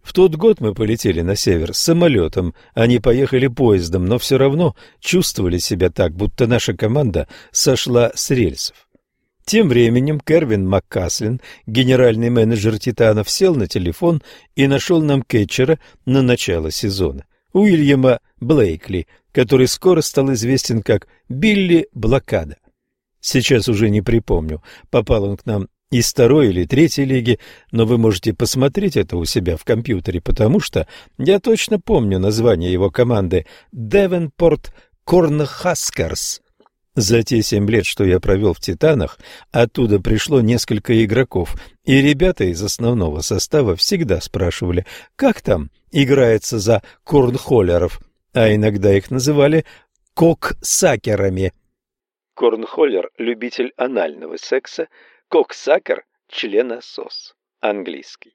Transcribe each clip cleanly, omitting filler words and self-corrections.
В тот год мы полетели на север с самолетом, они поехали поездом, но все равно чувствовали себя так, будто наша команда сошла с рельсов. Тем временем Кервин МакКаслин, генеральный менеджер «Титанов», сел на телефон и нашел нам кетчера на начало сезона, Уильяма Блейкли, который скоро стал известен как Билли Блокада. Сейчас уже не припомню, попал он к нам из 2-й или 3-й лиги, но вы можете посмотреть это у себя в компьютере, потому что я точно помню название его команды «Девенпорт Корнхаскерс». За те 7 лет, что я провел в «Титанах», оттуда пришло несколько игроков, и ребята из основного состава всегда спрашивали, как там играется за корнхоллеров, а иногда их называли коксакерами. Корнхоллер – любитель анального секса, коксакер – членосос, английский.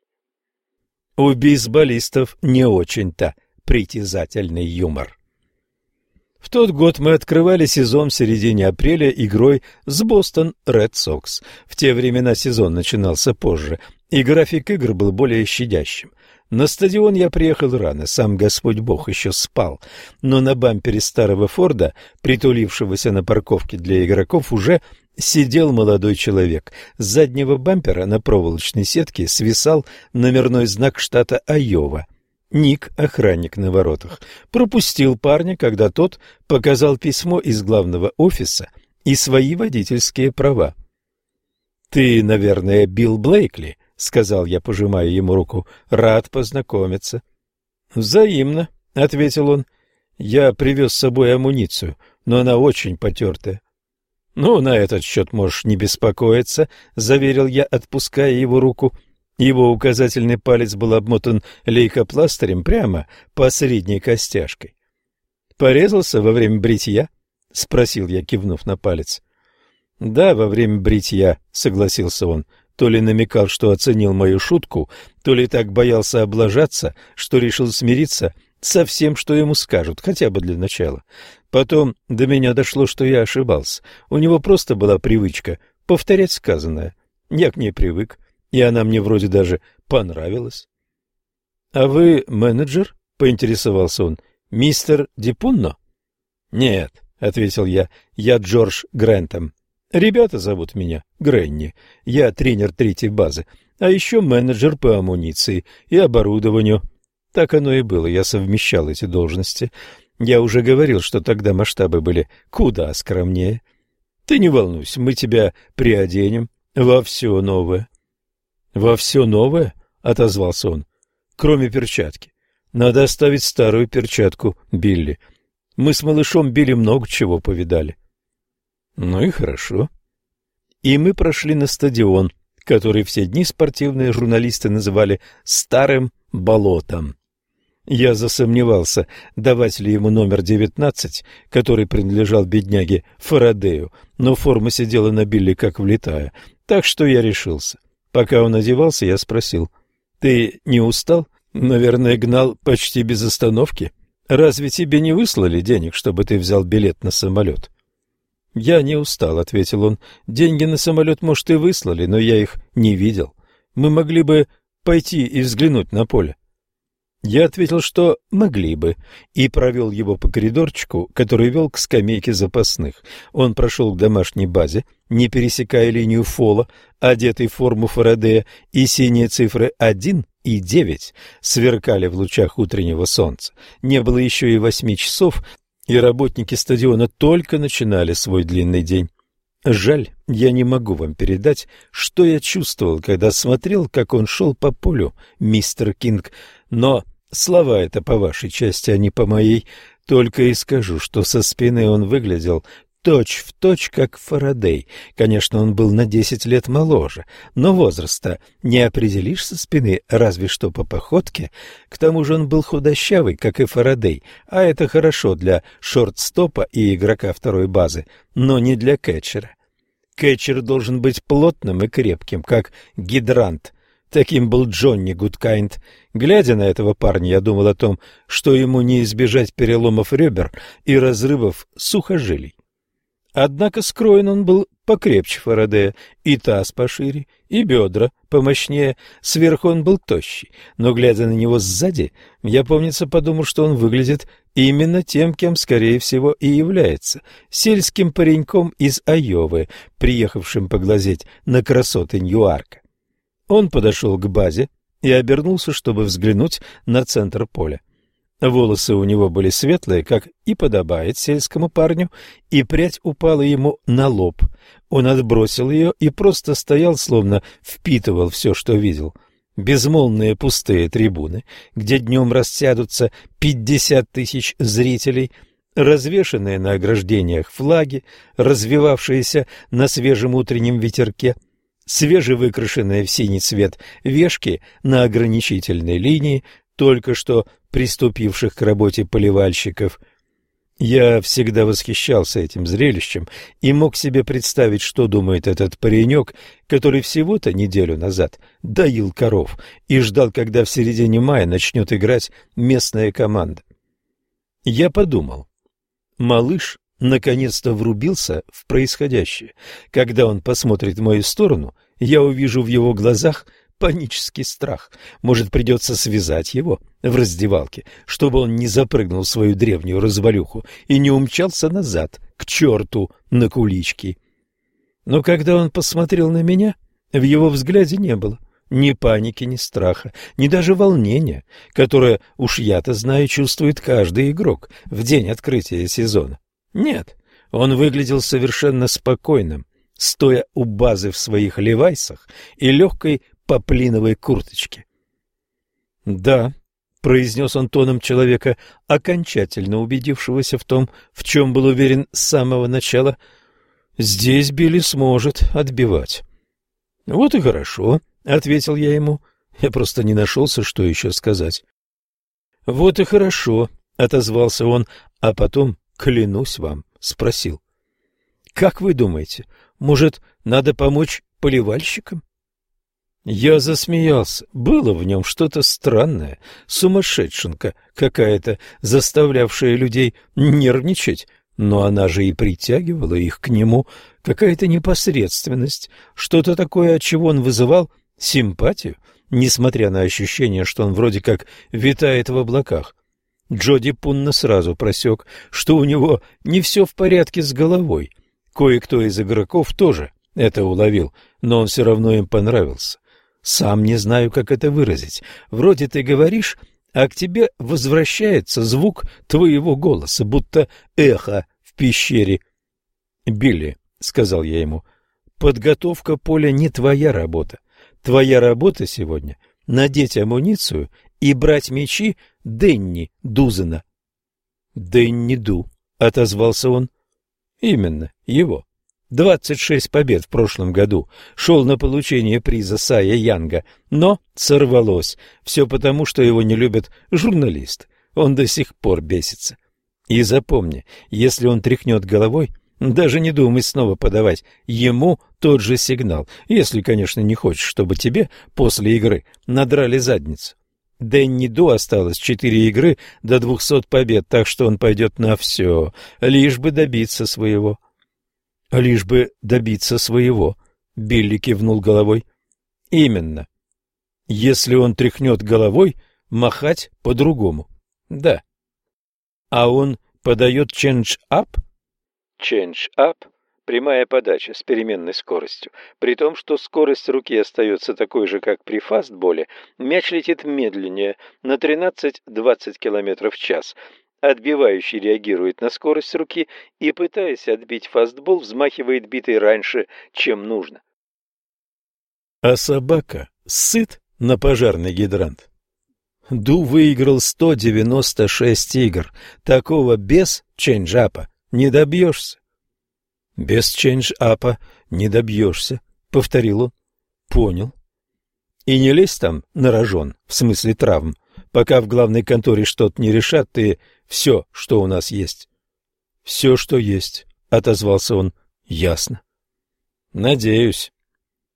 У бейсболистов не очень-то притязательный юмор. В тот год мы открывали сезон в середине апреля игрой с Бостон Ред Сокс. В те времена сезон начинался позже, и график игр был более щадящим. На стадион я приехал рано, сам Господь Бог еще спал, но на бампере старого Форда, притулившегося на парковке для игроков, уже сидел молодой человек. С заднего бампера на проволочной сетке свисал номерной знак штата Айова. Ник, охранник на воротах, пропустил парня, когда тот показал письмо из главного офиса и свои водительские права. «Ты, наверное, Билл Блейкли?» — сказал я, пожимая ему руку. «Рад познакомиться». «Взаимно», — ответил он. «Я привез с собой амуницию, но она очень потертая». «Ну, на этот счет можешь не беспокоиться», — заверил я, отпуская его руку. Его указательный палец был обмотан лейкопластырем прямо по средней костяшкой. «Порезался во время бритья?» — спросил я, кивнув на палец. «Да, во время бритья», — согласился он. То ли намекал, что оценил мою шутку, то ли так боялся облажаться, что решил смириться со всем, что ему скажут, хотя бы для начала. Потом до меня дошло, что я ошибался. У него просто была привычка повторять сказанное. Я к ней привык, и она мне вроде даже понравилась. — А вы менеджер? — поинтересовался он. — Мистер Дипунно? — Нет, — ответил я, — я Джордж Грэнтом. Ребята зовут меня Грэнни. Я тренер 3-й базы, а еще менеджер по амуниции и оборудованию. Так оно и было, я совмещал эти должности. Я уже говорил, что тогда масштабы были куда скромнее. Ты не волнуйся, мы тебя приоденем во все новое. — Во все новое? — отозвался он. — Кроме перчатки. Надо оставить старую перчатку, Билли. Мы с малышом Билли много чего повидали. Ну и хорошо. И мы прошли на стадион, который все дни спортивные журналисты называли «старым болотом». Я засомневался, давать ли ему номер 19, который принадлежал бедняге Фарадею, но форма сидела на Билли как влитая, так что я решился. Пока он одевался, я спросил: «Ты не устал? Наверное, гнал почти без остановки. Разве тебе не выслали денег, чтобы ты взял билет на самолет?» «Я не устал», — ответил он. «Деньги на самолет, может, и выслали, но я их не видел. Мы могли бы пойти и взглянуть на поле». Я ответил, что могли бы, и провел его по коридорчику, который вел к скамейке запасных. Он прошел к домашней базе, не пересекая линию фола, одетый в форму Фарадея, и синие цифры 1 и 9 сверкали в лучах утреннего солнца. Не было еще и 8 часов, и работники стадиона только начинали свой длинный день. Жаль, я не могу вам передать, что я чувствовал, когда смотрел, как он шел по полю, мистер Кинг, но слова это по вашей части, а не по моей. Только и скажу, что со спины он выглядел точь-в-точь, как Фарадей. Конечно, он был на 10 лет моложе, но возраста не определишь со спины, разве что по походке. К тому же он был худощавый, как и Фарадей, а это хорошо для шортстопа и игрока второй базы, но не для кэтчера. Кэтчер должен быть плотным и крепким, как гидрант. Таким был Джонни Гудкайнд. Глядя на этого парня, я думал о том, что ему не избежать переломов ребер и разрывов сухожилий. Однако скроен он был покрепче Фарадея, и таз пошире, и бедра помощнее, сверху он был тощий, но, глядя на него сзади, я, помнится, подумал, что он выглядит именно тем, кем, скорее всего, и является, сельским пареньком из Айовы, приехавшим поглазеть на красоты Ньюарка. Он подошел к базе и обернулся, чтобы взглянуть на центр поля. Волосы у него были светлые, как и подобает сельскому парню, и прядь упала ему на лоб. Он отбросил ее и просто стоял, словно впитывал все, что видел. Безмолвные пустые трибуны, где днем растянутся 50 тысяч зрителей, развешанные на ограждениях флаги, развевавшиеся на свежем утреннем ветерке, свежевыкрашенные в синий цвет вешки на ограничительной линии, только что приступивших к работе поливальщиков. Я всегда восхищался этим зрелищем и мог себе представить, что думает этот паренек, который всего-то неделю назад доил коров и ждал, когда в середине мая начнет играть местная команда. Я подумал, малыш наконец-то врубился в происходящее. Когда он посмотрит в мою сторону, я увижу в его глазах панический страх. Может, придется связать его в раздевалке, чтобы он не запрыгнул в свою древнюю развалюху и не умчался назад, к черту, на кулички. Но когда он посмотрел на меня, в его взгляде не было ни паники, ни страха, ни даже волнения, которое, уж я-то знаю, чувствует каждый игрок в день открытия сезона. Нет, он выглядел совершенно спокойным, стоя у базы в своих левайсах и легкой поплиновой курточке. «Да», — произнес он тоном человека, окончательно убедившегося в том, в чем был уверен с самого начала, — «здесь Билли сможет отбивать». «Вот и хорошо», — ответил я ему. Я просто не нашелся, что еще сказать. «Вот и хорошо», — отозвался он, а потом, клянусь вам, спросил. «Как вы думаете, может, надо помочь поливальщикам?» Я засмеялся. Было в нем что-то странное, сумасшедшенка какая-то, заставлявшая людей нервничать, но она же и притягивала их к нему, какая-то непосредственность, что-то такое, от чего он вызывал симпатию, несмотря на ощущение, что он вроде как витает в облаках. Джоди Пунна сразу просек, что у него не все в порядке с головой. Кое-кто из игроков тоже это уловил, но он все равно им понравился. Сам не знаю, как это выразить. Вроде ты говоришь, а к тебе возвращается звук твоего голоса, будто эхо в пещере. «Билли», — сказал я ему, — «подготовка поля не твоя работа. Твоя работа сегодня — надеть амуницию и брать мячи Дэнни Дузена». «Дэнни Ду», — отозвался он. «Именно, его. 26 побед в прошлом году, шел на получение приза Сая Янга, но сорвалось. Все потому, что его не любят журналисты. Он до сих пор бесится. И запомни, если он тряхнет головой, даже не думай снова подавать ему тот же сигнал, если, конечно, не хочешь, чтобы тебе после игры надрали задницу. Дэнни Ду осталось 4 игры до 200 побед, так что он пойдет на все, лишь бы добиться своего. «Лишь бы добиться своего», — Билли кивнул головой. «Именно. Если он тряхнет головой, махать по-другому. Да. А он подает change-up?» «Change-up» — прямая подача с переменной скоростью. При том, что скорость руки остается такой же, как при фастболе, мяч летит медленнее, на 13-20 км в час. Отбивающий реагирует на скорость руки и, пытаясь отбить фастбол, взмахивает битой раньше, чем нужно. А собака сыт на пожарный гидрант. Ду выиграл 196 игр. Такого без чейндж-апа не добьешься. Без чейндж-апа не добьешься, повторил он. Понял. И не лезь там на рожон, в смысле травм. Пока в главной конторе что-то не решат, ты все, что у нас есть. Все, что есть, отозвался он. Ясно. Надеюсь.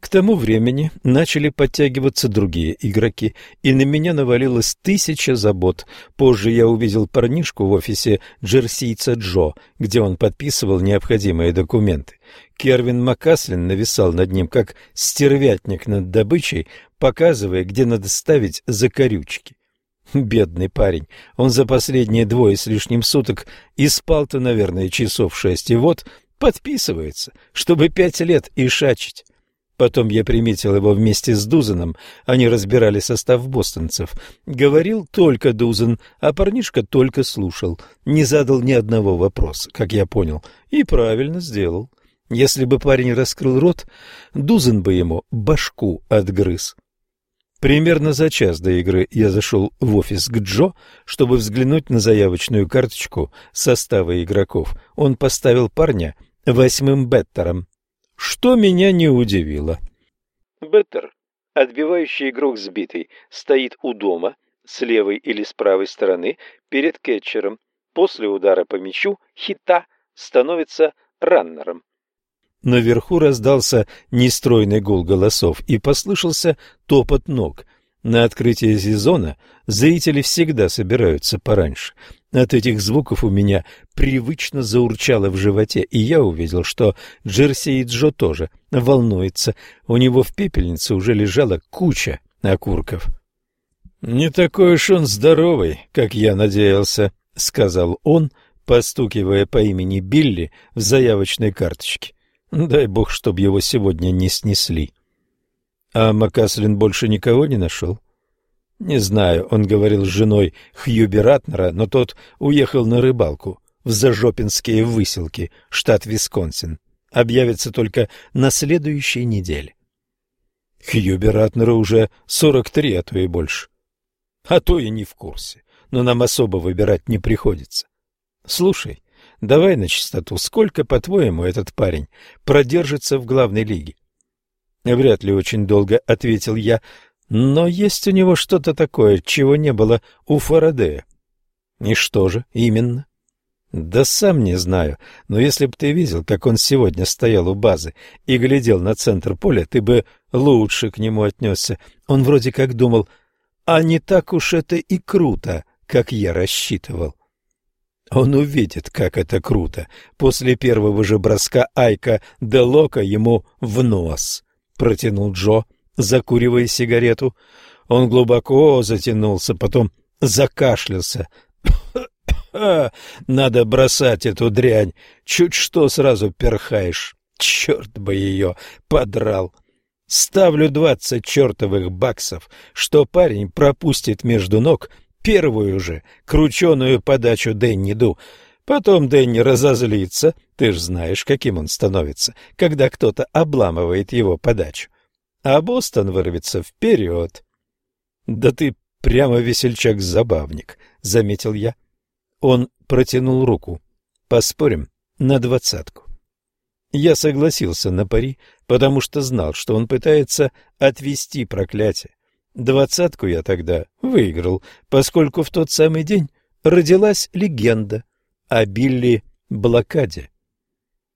К тому времени начали подтягиваться другие игроки, и на меня навалилось 1000 забот. Позже я увидел парнишку в офисе джерсийца Джо, где он подписывал необходимые документы. Кервин Маккаслин нависал над ним, как стервятник над добычей, показывая, где надо ставить закорючки. Бедный парень, он за последние 2 с лишним суток и спал-то, наверное, часов 6, и вот подписывается, чтобы 5 лет ишачить. Потом я приметил его вместе с Дузеном, они разбирали состав бостонцев. Говорил только Дузен, а парнишка только слушал, не задал ни одного вопроса, как я понял, и правильно сделал. Если бы парень раскрыл рот, Дузен бы ему башку отгрыз. Примерно за час до игры я зашел в офис к Джо, чтобы взглянуть на заявочную карточку состава игроков. Он поставил парня 8-м беттером, что меня не удивило. Беттер, отбивающий игрок сбитый, стоит у дома с левой или с правой стороны перед кетчером. После удара по мячу хита становится раннером. Наверху раздался нестройный гул голосов и послышался топот ног. На открытие сезона зрители всегда собираются пораньше. От этих звуков у меня привычно заурчало в животе, и я увидел, что Джерси Джо тоже волнуется. У него в пепельнице уже лежала куча окурков. «Не такой уж он здоровый, как я надеялся», — сказал он, постукивая по имени Билли в заявочной карточке. «Дай бог, чтоб его сегодня не снесли». «А Маккаслин больше никого не нашел?» «Не знаю, он говорил с женой Хьюби Ратнера, но тот уехал на рыбалку в Зажопинские выселки, штат Висконсин. Объявится только на следующей неделе». «Хьюби Ратнеру уже 43, а то и больше». «А то и не в курсе, но нам особо выбирать не приходится. Слушай, давай на чистоту, сколько, по-твоему, этот парень продержится в главной лиге?» «Вряд ли очень долго», — ответил я, — «но есть у него что-то такое, чего не было у Фарадея». «И что же именно?» «Да сам не знаю, но если бы ты видел, как он сегодня стоял у базы и глядел на центр поля, ты бы лучше к нему отнесся. Он вроде как думал, а не так уж это и круто, как я рассчитывал». «Он увидит, как это круто. После первого же броска Айка де Лока ему в нос», — протянул Джо, закуривая сигарету. Он глубоко затянулся, потом закашлялся. «Надо бросать эту дрянь. Чуть что сразу перхаешь. Черт бы ее подрал. Ставлю 20 чертовых баксов, что парень пропустит между ног первую же крученую подачу Дэнни Ду. Потом Дэнни разозлится, ты ж знаешь, каким он становится, когда кто-то обламывает его подачу. А Бостон вырвется вперед». «Да ты прямо весельчак-забавник», — заметил я. Он протянул руку. «Поспорим на 20». Я согласился на пари, потому что знал, что он пытается отвести проклятие. 20 я тогда выиграл, поскольку в тот самый день родилась легенда о Билли Блокаде.